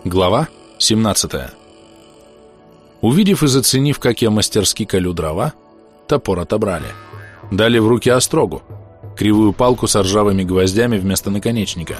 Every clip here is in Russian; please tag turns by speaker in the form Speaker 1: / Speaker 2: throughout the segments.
Speaker 1: Глава 17. Увидев и заценив, как я мастерски колю дрова, топор отобрали. Дали в руки острогу, кривую палку с ржавыми гвоздями вместо наконечника.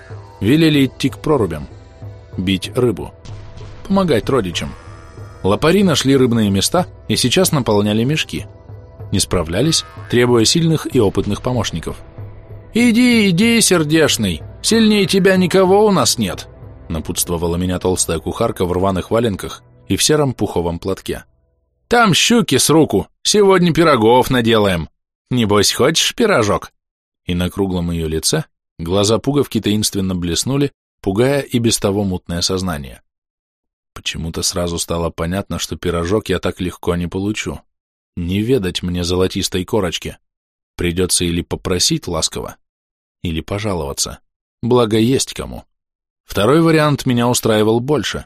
Speaker 1: Велели идти к прорубям, бить рыбу, помогать родичам. Лопари нашли рыбные места и сейчас наполняли мешки. Не справлялись, требуя сильных и опытных помощников. «Иди, иди, сердешный, сильнее тебя никого у нас нет», напутствовала меня толстая кухарка в рваных валенках и в сером пуховом платке. «Там щуки с руку, сегодня пирогов наделаем. Небось, хочешь пирожок?» И на круглом ее лице глаза пуговки таинственно блеснули, пугая и без того мутное сознание. Почему-то сразу стало понятно, что пирожок я так легко не получу. Не ведать мне золотистой корочки. Придется или попросить ласково, или пожаловаться. Благо есть кому. Второй вариант меня устраивал больше.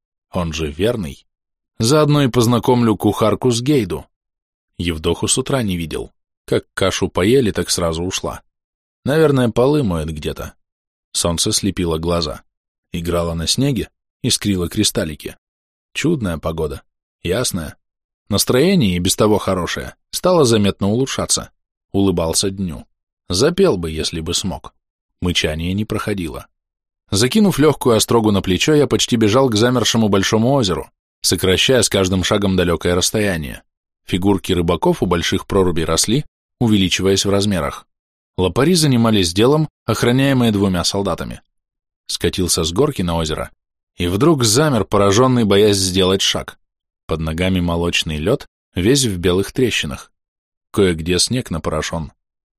Speaker 1: Он же верный. Заодно и познакомлю кухарку с Гейду. Евдоху с утра не видел. Как кашу поели, так сразу ушла. Наверное, полы моет где-то. Солнце слепило глаза. Играло на снеге, искрило кристаллики. Чудная погода. Ясная. Настроение, и без того хорошее, стало заметно улучшаться. Улыбался дню. Запел бы, если бы смог. Мычание не проходило. Закинув легкую острогу на плечо, я почти бежал к замершему большому озеру, сокращая с каждым шагом далекое расстояние. Фигурки рыбаков у больших прорубей росли, увеличиваясь в размерах. Лопари занимались делом, охраняемые 2 солдатами. Скатился с горки на озеро и вдруг замер, пораженный, боясь сделать шаг. Под ногами молочный лед, весь в белых трещинах. Кое-где снег напорошен.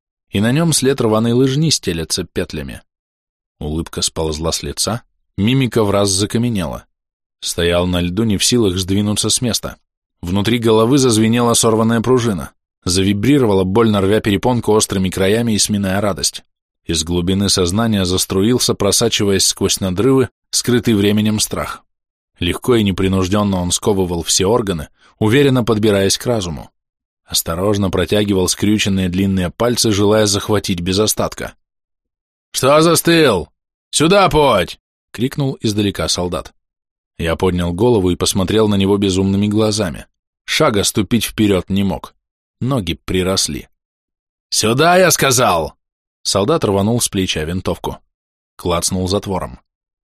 Speaker 1: И на нем след рваной лыжни стелется петлями. Улыбка сползла с лица, мимика враз закаменела. Стоял на льду, не в силах сдвинуться с места. Внутри головы зазвенела сорванная пружина. Завибрировала, больно рвя перепонку острыми краями и сминая радость. Из глубины сознания заструился, просачиваясь сквозь надрывы, скрытый временем страх. Легко и непринужденно он сковывал все органы, уверенно подбираясь к разуму. Осторожно протягивал скрюченные длинные пальцы, желая захватить без остатка. «Что застыл? Сюда подь!» — крикнул издалека солдат. Я поднял голову и посмотрел на него безумными глазами. Шага ступить вперед не мог. Ноги приросли. «Сюда, я сказал!» Солдат рванул с плеча винтовку. Клацнул затвором.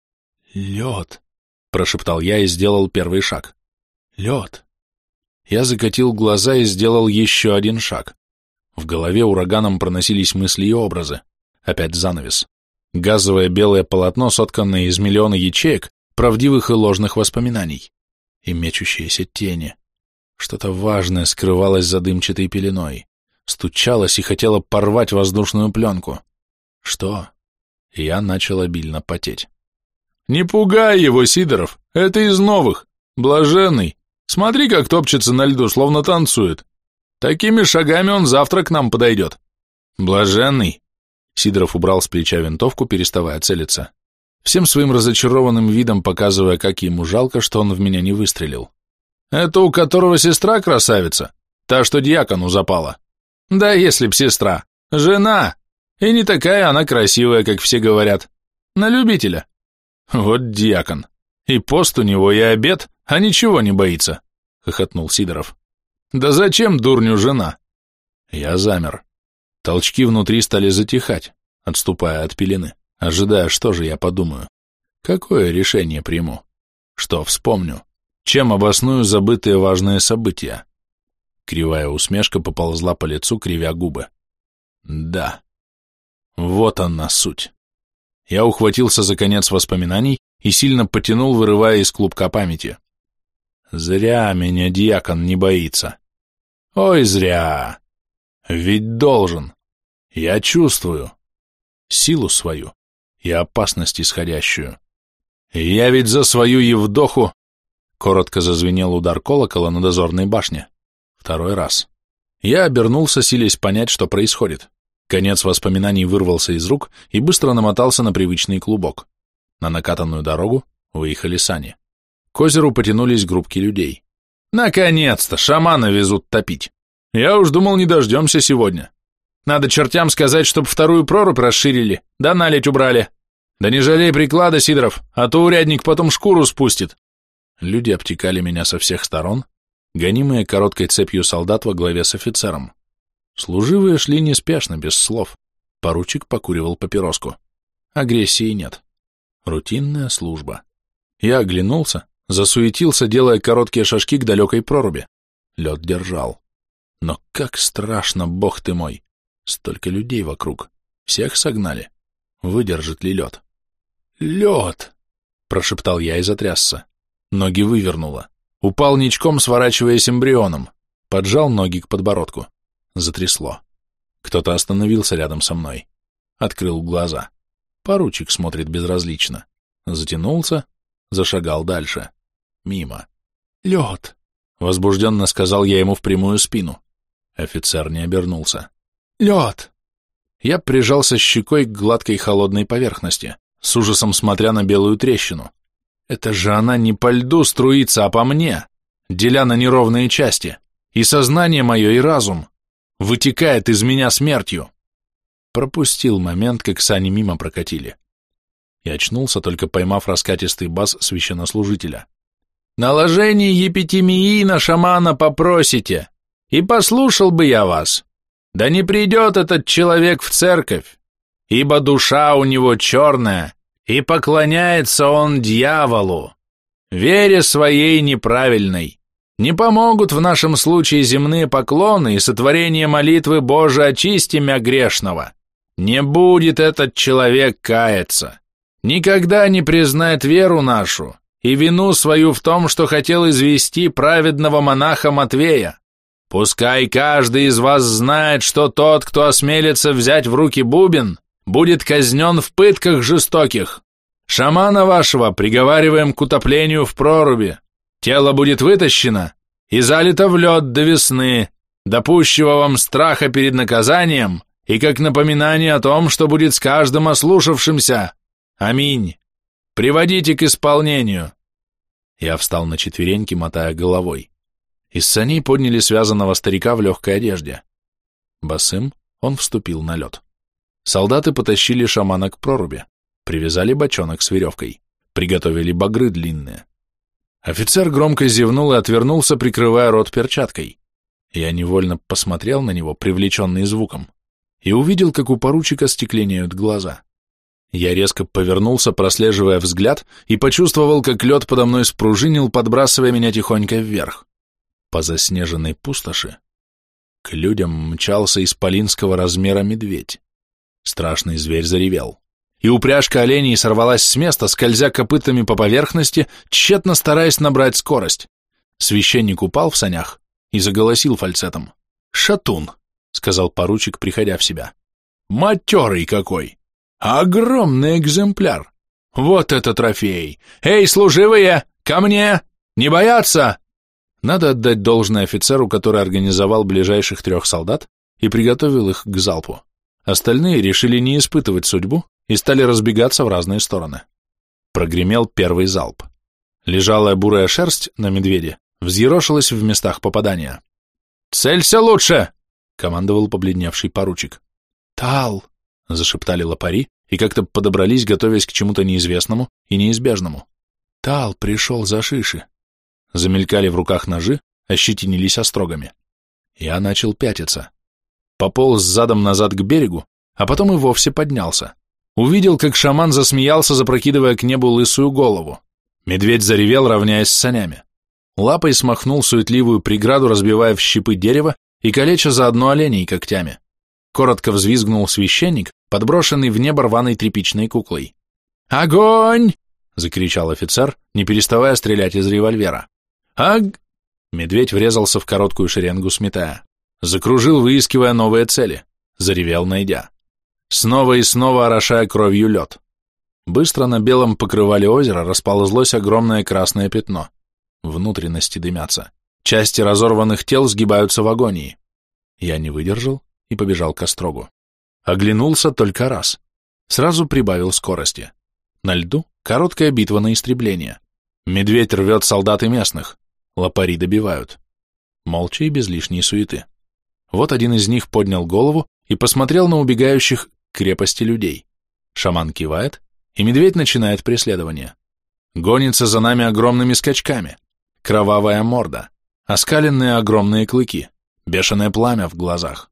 Speaker 1: «Лед!» — прошептал я и сделал первый шаг. «Лед!» Я закатил глаза и сделал еще один шаг. В голове ураганом проносились мысли и образы. Опять занавес. Газовое белое полотно, сотканное из миллиона ячеек, правдивых и ложных воспоминаний. И мечущиеся тени. Что-то важное скрывалось за дымчатой пеленой. Стучалось и хотело порвать воздушную пленку. Что? Я начал обильно потеть. «Не пугай его, Сидоров! Это из новых! Блаженный! Смотри, как топчется на льду, словно танцует! Такими шагами он завтра к нам подойдет! Блаженный!» Сидоров убрал с плеча винтовку, переставая целиться. Всем своим разочарованным видом показывая, как ему жалко, что он в меня не выстрелил. «Это у которого сестра красавица? Та, что дьякону запала?» «Да если б сестра! Жена! И не такая она красивая, как все говорят. На любителя!» «Вот дьякон! И пост у него, и обед, а ничего не боится!» — хохотнул Сидоров. «Да зачем дурню жена?» Я замер. Толчки внутри стали затихать, отступая от пелены, ожидая, что же я подумаю. Какое решение приму? Что вспомню? Чем обосную забытые важные события? Кривая усмешка поползла по лицу, кривя губы. Да. Вот она суть. Я ухватился за конец воспоминаний и сильно потянул, вырывая из клубка памяти. Зря меня дьякон не боится. Ой, зря. Ведь должен. Я чувствую силу свою и опасность исходящую. Я ведь за свою Евдоху... Коротко зазвенел удар колокола на дозорной башне. Второй раз. Я обернулся, силясь понять, что происходит. Конец воспоминаний вырвался из рук и быстро намотался на привычный клубок. На накатанную дорогу выехали сани. К озеру потянулись группки людей. «Наконец-то! Шамана везут топить! Я уж думал, не дождемся сегодня. Надо чертям сказать, чтоб вторую прорубь расширили, да наледь убрали. Да не жалей приклада, Сидоров, а то урядник потом шкуру спустит. Люди обтекали меня со всех сторон, гонимые короткой цепью солдат во главе с офицером. Служивые шли неспешно, без слов. Поручик покуривал папироску. Агрессии нет. Рутинная служба. Я оглянулся, засуетился, делая короткие шажки к далекой проруби. Лед держал. Но как страшно, бог ты мой! Столько людей вокруг. Всех согнали. Выдержит ли лед? «Лед!» — прошептал я и затрясся. Ноги вывернуло. Упал ничком, сворачиваясь эмбрионом. Поджал ноги к подбородку. Затрясло. Кто-то остановился рядом со мной. Открыл глаза. Поручик смотрит безразлично. Затянулся, зашагал дальше. Мимо. «Лед!» — возбужденно сказал я ему в прямую спину. Офицер не обернулся. «Лед!» Я прижался щекой к гладкой холодной поверхности, с ужасом смотря на белую трещину. Это же она не по льду струится, а по мне, деля на неровные части. И сознание мое, и разум. Вытекает из меня смертью. Пропустил момент, как сани мимо прокатили. И очнулся, только поймав раскатистый бас священнослужителя. «Наложение епитемии на шамана попросите, и послушал бы я вас. Да не придет этот человек в церковь, ибо душа у него черная, и поклоняется он дьяволу, вере своей неправильной. Не помогут в нашем случае земные поклоны и сотворение молитвы «Боже, очисти мя грешного». Не будет этот человек каяться, никогда не признает веру нашу и вину свою в том, что хотел извести праведного монаха Матвея. Пускай каждый из вас знает, что тот, кто осмелится взять в руки бубен, будет казнен в пытках жестоких. Шамана вашего приговариваем к утоплению в проруби. Тело будет вытащено и залито в лед до весны, до пущего вам страха перед наказанием и как напоминание о том, что будет с каждым ослушавшимся. Аминь. Приводите к исполнению». Я встал на четвереньки, мотая головой. Из саней подняли связанного старика в легкой одежде. Босым он вступил на лед. Солдаты потащили шамана к проруби, привязали бочонок с веревкой, приготовили багры длинные. Офицер громко зевнул и отвернулся, прикрывая рот перчаткой. Я невольно посмотрел на него, привлеченный звуком, и увидел, как у поручика стекленеют глаза. Я резко повернулся, прослеживая взгляд, и почувствовал, как лед подо мной спружинил, подбрасывая меня тихонько вверх. По заснеженной пустоши к людям мчался исполинского размера медведь. Страшный зверь заревел, и упряжка оленей сорвалась с места, скользя копытами по поверхности, тщетно стараясь набрать скорость. Священник упал в санях и заголосил фальцетом. «Шатун!» — сказал поручик, приходя в себя. «Матерый какой! Огромный экземпляр! Вот это трофей! Эй, служивые, ко мне! Не бояться!» Надо отдать должное офицеру, который организовал ближайших 3 солдат и приготовил их к залпу. Остальные решили не испытывать судьбу и стали разбегаться в разные стороны. Прогремел первый залп. Лежалая бурая шерсть на медведе взъерошилась в местах попадания. «Целься лучше!» — командовал побледневший поручик. «Тал!» — зашептали лопари и как-то подобрались, готовясь к чему-то неизвестному и неизбежному. «Тал пришел за шиши!» Замелькали в руках ножи, ощетинились острогами. Я начал пятиться. Пополз задом назад к берегу, а потом и вовсе поднялся. Увидел, как шаман засмеялся, запрокидывая к небу лысую голову. Медведь заревел, равняясь с санями. Лапой смахнул суетливую преграду, разбивая в щепы дерево и калеча заодно оленей когтями. Коротко взвизгнул священник, подброшенный в небо рваной тряпичной куклой. «Огонь!» — закричал офицер, не переставая стрелять из револьвера. Медведь врезался в короткую шеренгу, сметая. Закружил, выискивая новые цели. Заревел, найдя. Снова и снова орошая кровью лед. Быстро на белом покрывале озера расползлось огромное красное пятно. Внутренности дымятся. Части разорванных тел сгибаются в агонии. Я не выдержал и побежал к острогу. Оглянулся только раз. Сразу прибавил скорости. На льду короткая битва на истребление. Медведь рвет солдат и местных. Лопари добивают. Молча и без лишней суеты. Вот один из них поднял голову и посмотрел на убегающих к крепости людей. Шаман кивает и медведь начинает преследование. Гонится за нами огромными скачками. Кровавая морда, оскаленные огромные клыки, бешеное пламя в глазах.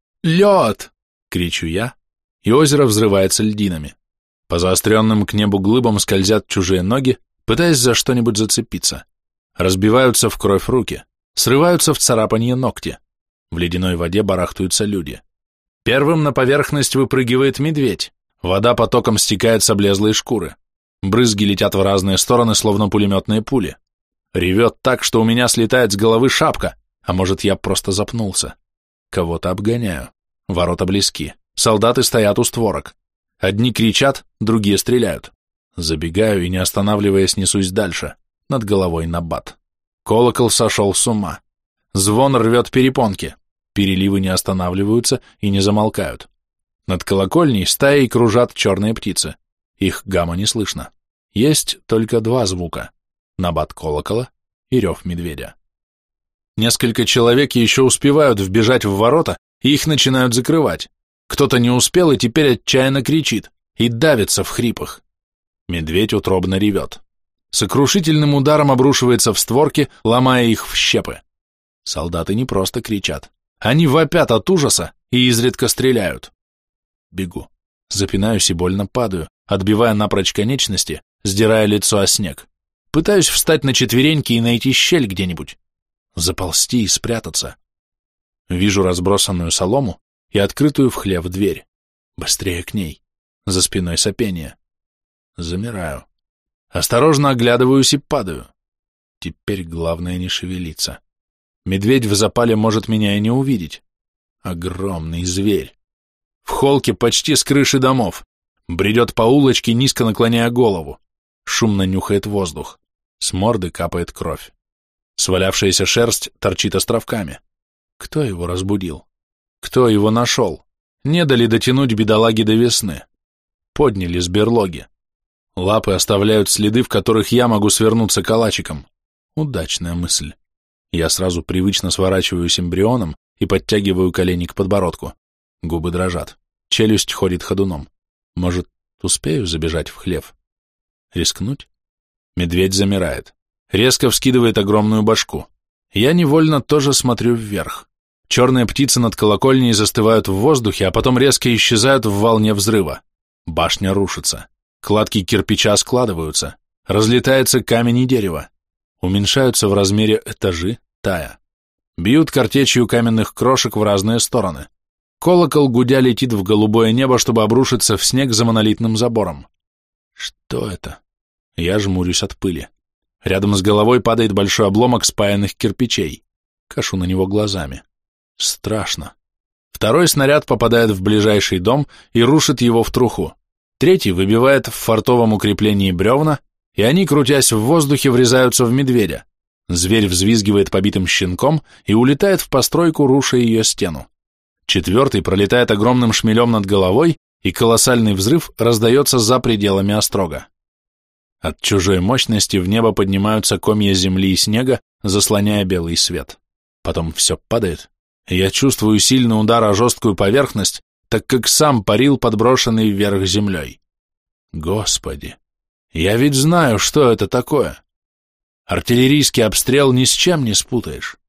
Speaker 1: «Лед!» — кричу я, и озеро взрывается льдинами. По заостренным к небу глыбам скользят чужие ноги, пытаясь за что-нибудь зацепиться. Разбиваются в кровь руки, срываются в царапанье ногти. В ледяной воде барахтаются люди. Первым на поверхность выпрыгивает медведь. Вода потоком стекает с облезлой шкуры. Брызги летят в разные стороны, словно пулеметные пули. Ревет так, что у меня слетает с головы шапка, а может, я просто запнулся. Кого-то обгоняю. Ворота близки. Солдаты стоят у створок. Одни кричат, другие стреляют. Забегаю и, не останавливаясь, несусь дальше. Над головой набат. Колокол сошел с ума. Звон рвет перепонки. Переливы не останавливаются и не замолкают. Над колокольней стаей кружат черные птицы. Их гамма не слышно. Есть только два звука. Набат колокола и рев медведя. Несколько человек еще успевают вбежать в ворота, и их начинают закрывать. Кто-то не успел и теперь отчаянно кричит и давится в хрипах. Медведь утробно ревет. Сокрушительным ударом обрушивается в створки, ломая их в щепы. Солдаты не просто кричат. Они вопят от ужаса и изредка стреляют. Бегу. Запинаюсь и больно падаю, отбивая напрочь конечности, сдирая лицо о снег. Пытаюсь встать на четвереньки и найти щель где-нибудь. Заползти и спрятаться. Вижу разбросанную солому и открытую в хлев дверь. Быстрее к ней. За спиной сопение. Замираю. Осторожно оглядываюсь и падаю. Теперь главное не шевелиться. Медведь в запале может меня и не увидеть. Огромный зверь. В холке почти с крыши домов. Бредет по улочке, низко наклоняя голову. Шумно нюхает воздух. С морды капает кровь. Свалявшаяся шерсть торчит островками. Кто его разбудил? Кто его нашел? Не дали дотянуть бедолаги до весны. Подняли с берлоги. Лапы оставляют следы, в которых я могу свернуться калачиком. Удачная мысль. Я сразу привычно сворачиваюсь эмбрионом и подтягиваю колени к подбородку. Губы дрожат. Челюсть ходит ходуном. Может, успею забежать в хлев? Рискнуть? Медведь замирает. Резко вскидывает огромную башку. Я невольно тоже смотрю вверх. Черные птицы над колокольней застывают в воздухе, а потом резко исчезают в волне взрыва. Башня рушится. Кладки кирпича складываются. Разлетается камень и дерево. Уменьшаются в размере этажи, тая. Бьют картечью каменных крошек в разные стороны. Колокол гудя летит в голубое небо, чтобы обрушиться в снег за монолитным забором. Что это? Я жмурюсь от пыли. Рядом с головой падает большой обломок спаянных кирпичей. Кашу на него глазами. Страшно. Второй снаряд попадает в ближайший дом и рушит его в труху. Третий выбивает в фортовом укреплении бревна, и они, крутясь в воздухе, врезаются в медведя. Зверь взвизгивает побитым щенком и улетает в постройку, руша ее стену. Четвертый пролетает огромным шмелем над головой, и колоссальный взрыв раздается за пределами острога. От чужой мощности в небо поднимаются комья земли и снега, заслоняя белый свет. Потом все падает, и я чувствую сильный удар о жесткую поверхность, так как сам парил, подброшенный вверх землей. Господи, я ведь знаю, что это такое. Артиллерийский обстрел ни с чем не спутаешь.